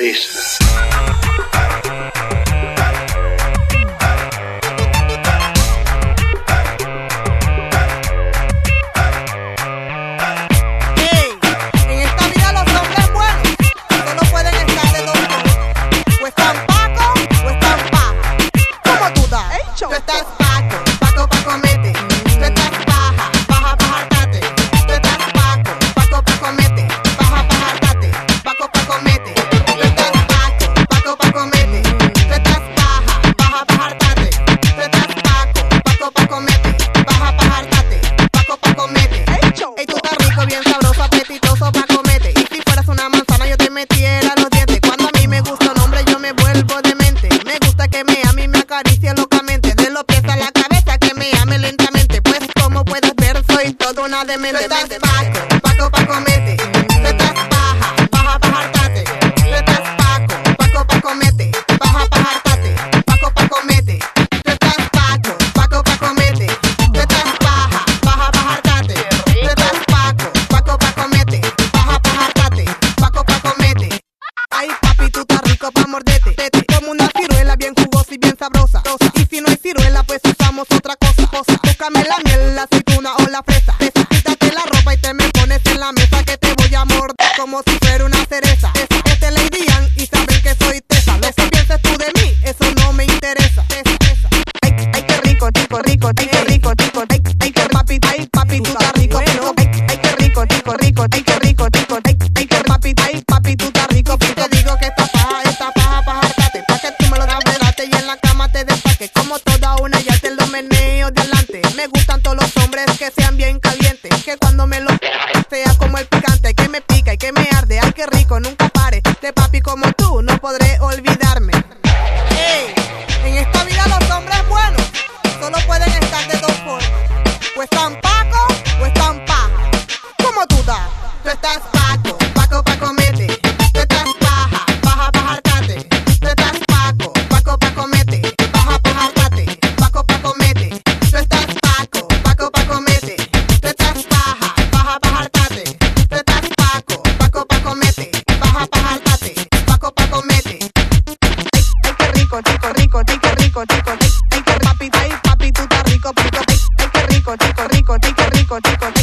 interesa. Demente, Paco, Paco, mete. Tú estás baja, baja, hartate. Tú estás Paco, mete. Baja, hartate. Paco, mete. Tú estás Paco, mete. Tú estás baja, hartate. Tú estás Paco, mete. Baja, hartate. Paco, mete. Ay, papi, tú estás rico pa' mordete. Como una ciruela bien jugosa y bien sabrosa. Y si no hay ciruela, pues usamos otra cosa. Búscame la miel, la aceituna o la fresa. Como si fuera una cereza. Este Lady Young y saben que soy tesa. Lo que pienses tú de mí, eso no me interesa. Ay, qué rico. Ay, qué papi, tú estás rico. Ay, qué rico. Ay, qué papi, tú estás rico. Y te digo que esta paja, hartate. Pa' que tú me lo das, verate y en la cama te destaque. Como toda una ya te lo meneo de adelante. Me gustan todos los hombres que sean bien calientes. Que cuando me lo sea como el picante. Que me pica y que me arde. Ay, qué rico, nunca pare. De papi como tú no podré olvidarme. Hey, en esta vida los hombres buenos solo pueden estar de dos formas. O están Paco o están paja. ¿Cómo tú estás? Tú estás Paco, mete. Tú estás baja, hartate. Tú estás Paco, mete. Baja, hartate. Paco, mete. Tú estás Paco, mete. Tú estás baja, hartate. Tú estás Paco, mete. Baja, hartate. Paco, mete. Ay, qué rico. Ay, qué papi, tú estás rico. Ay, qué rico.